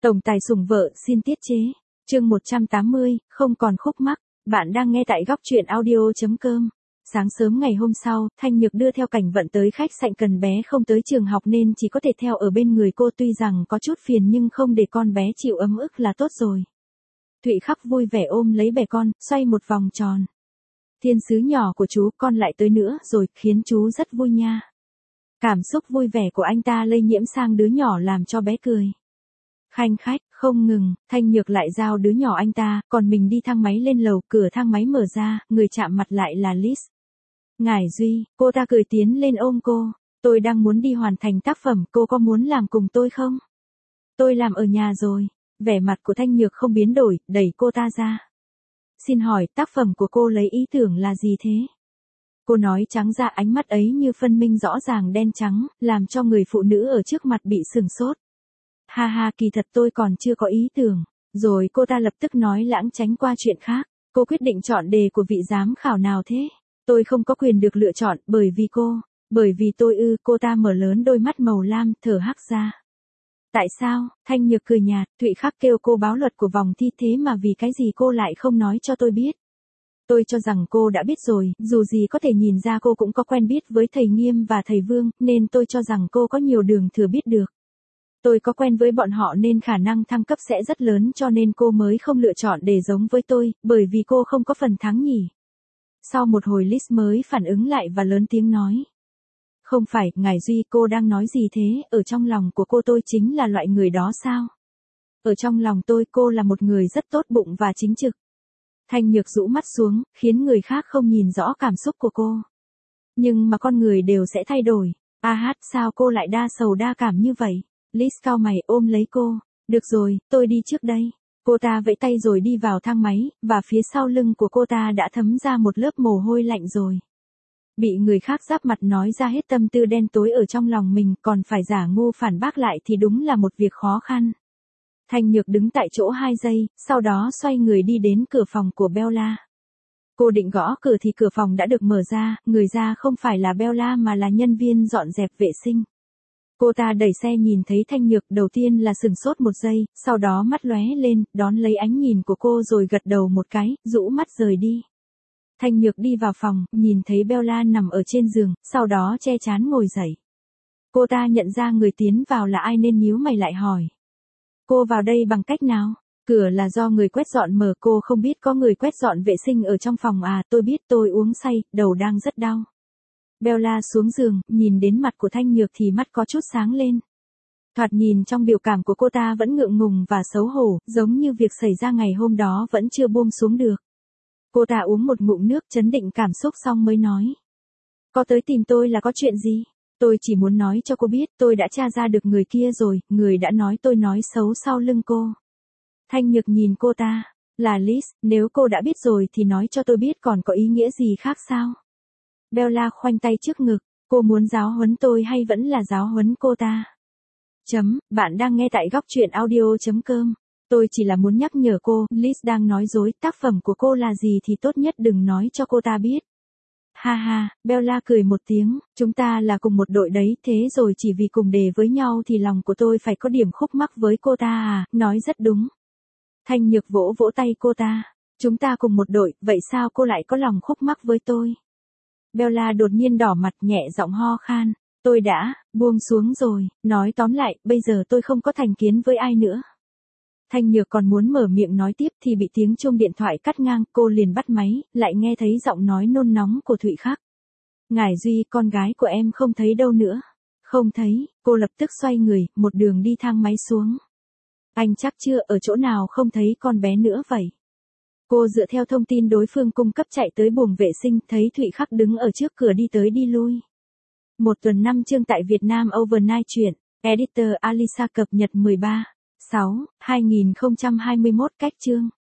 Tổng tài sủng vợ xin tiết chế. Chương 180, không còn khúc mắc. Bạn đang nghe tại góc truyện audio.com. Sáng sớm ngày hôm sau, Thanh Nhược đưa theo Cảnh Vận tới khách sạn Cần bé không tới trường học nên chỉ có thể theo ở bên người cô, tuy rằng có chút phiền nhưng không để con bé chịu ấm ức là tốt rồi. Thụy Khắc vui vẻ ôm lấy bẻ con, xoay một vòng tròn. Thiên sứ nhỏ của chú, con lại tới nữa rồi, khiến chú rất vui nha. Cảm xúc vui vẻ của anh ta lây nhiễm sang đứa nhỏ làm cho bé cười. Khanh khách, không ngừng, Thanh Nhược lại giao đứa nhỏ anh ta, còn mình đi thang máy lên lầu, cửa thang máy mở ra, người chạm mặt lại là Liz. Ngải Duy, cô ta cười tiến lên ôm cô. Tôi đang muốn đi hoàn thành tác phẩm, cô có muốn làm cùng tôi không? Tôi làm ở nhà rồi. Vẻ mặt của Thanh Nhược không biến đổi, đẩy cô ta ra. Xin hỏi, tác phẩm của cô lấy ý tưởng là gì thế? Cô nói trắng ra, ánh mắt ấy như phân minh rõ ràng đen trắng, làm cho người phụ nữ ở trước mặt bị sửng sốt. Ha ha, kỳ thật tôi còn chưa có ý tưởng. Rồi cô ta lập tức nói lãng tránh qua chuyện khác. Cô quyết định chọn đề của vị giám khảo nào thế? Tôi không có quyền được lựa chọn, bởi vì tôi cô ta mở lớn đôi mắt màu lam, thở hắt ra. Tại sao? Thanh Nhược cười nhạt, Thụy Khắc kêu cô báo luật của vòng thi, thế mà vì cái gì cô lại không nói cho tôi biết? Tôi cho rằng cô đã biết rồi, dù gì có thể nhìn ra cô cũng có quen biết với thầy Nghiêm và thầy Vương, nên tôi cho rằng cô có nhiều đường thừa biết được. Tôi có quen với bọn họ nên khả năng thăng cấp sẽ rất lớn, cho nên cô mới không lựa chọn để giống với tôi, bởi vì cô không có phần thắng nhỉ. Sau một hồi Liz mới phản ứng lại và lớn tiếng nói. Không phải, Ngải Duy, cô đang nói gì thế? Ở trong lòng của cô tôi chính là loại người đó sao? Ở trong lòng tôi, cô là một người rất tốt bụng và chính trực. Thanh Nhược rũ mắt xuống, khiến người khác không nhìn rõ cảm xúc của cô. Nhưng mà con người đều sẽ thay đổi. Sao cô lại đa sầu đa cảm như vậy? Liz cau mày ôm lấy cô. Được rồi, tôi đi trước đây. Cô ta vẫy tay rồi đi vào thang máy, và phía sau lưng của cô ta đã thấm ra một lớp mồ hôi lạnh rồi. Bị người khác giáp mặt nói ra hết tâm tư đen tối ở trong lòng mình, còn phải giả ngu phản bác lại thì đúng là một việc khó khăn. Thanh Nhược đứng tại chỗ 2 giây, sau đó xoay người đi đến cửa phòng của Bella. Cô định gõ cửa thì cửa phòng đã được mở ra, người ra không phải là Bella mà là nhân viên dọn dẹp vệ sinh. Cô ta đẩy xe nhìn thấy Thanh Nhược, đầu tiên là sửng sốt một giây, sau đó mắt lóe lên, đón lấy ánh nhìn của cô rồi gật đầu một cái, rũ mắt rời đi. Thanh Nhược đi vào phòng, nhìn thấy Bella nằm ở trên giường, sau đó che trán ngồi dậy. Cô ta nhận ra người tiến vào là ai nên nhíu mày lại hỏi. Cô vào đây bằng cách nào? Cửa là do người quét dọn mở, cô không biết có người quét dọn vệ sinh ở trong phòng à? Tôi biết, tôi uống say, đầu đang rất đau. Bella xuống giường, nhìn đến mặt của Thanh Nhược thì mắt có chút sáng lên. Thoạt nhìn trong biểu cảm của cô ta vẫn ngượng ngùng và xấu hổ, giống như việc xảy ra ngày hôm đó vẫn chưa buông xuống được. Cô ta uống một ngụm nước trấn định cảm xúc xong mới nói. Có tới tìm tôi là có chuyện gì? Tôi chỉ muốn nói cho cô biết tôi đã tra ra được người kia rồi, người đã nói tôi nói xấu sau lưng cô. Thanh Nhược nhìn cô ta. Là Liz, nếu cô đã biết rồi thì nói cho tôi biết, còn có ý nghĩa gì khác sao? Bella khoanh tay trước ngực, cô muốn giáo huấn tôi hay vẫn là giáo huấn cô ta? Bạn đang nghe tại góc truyện audio.com. Tôi chỉ là muốn nhắc nhở cô, Liz đang nói dối, tác phẩm của cô là gì thì tốt nhất đừng nói cho cô ta biết. Ha ha, Bella cười một tiếng, chúng ta là cùng một đội đấy, thế rồi chỉ vì cùng đề với nhau thì lòng của tôi phải có điểm khúc mắc với cô ta à? Nói rất đúng. Thanh Nhược vỗ vỗ tay cô ta. Chúng ta cùng một đội, vậy sao cô lại có lòng khúc mắc với tôi? Bella đột nhiên đỏ mặt, nhẹ giọng ho khan. Tôi đã buông xuống rồi, nói tóm lại, bây giờ tôi không có thành kiến với ai nữa. Thanh Nhược còn muốn mở miệng nói tiếp thì bị tiếng chuông điện thoại cắt ngang, cô liền bắt máy, lại nghe thấy giọng nói nôn nóng của Thụy Khắc. Ngải Duy, con gái của em không thấy đâu nữa. Không thấy, cô lập tức xoay người, một đường đi thang máy xuống. Anh chắc chưa, ở chỗ nào không thấy con bé nữa vậy? Cô dựa theo thông tin đối phương cung cấp chạy tới buồng vệ sinh, thấy Thụy Khắc đứng ở trước cửa đi tới đi lui. Một tuần 5 chương tại Việt Nam Overnight truyện. Editor Alisa cập nhật 13/6/2021 cách chương.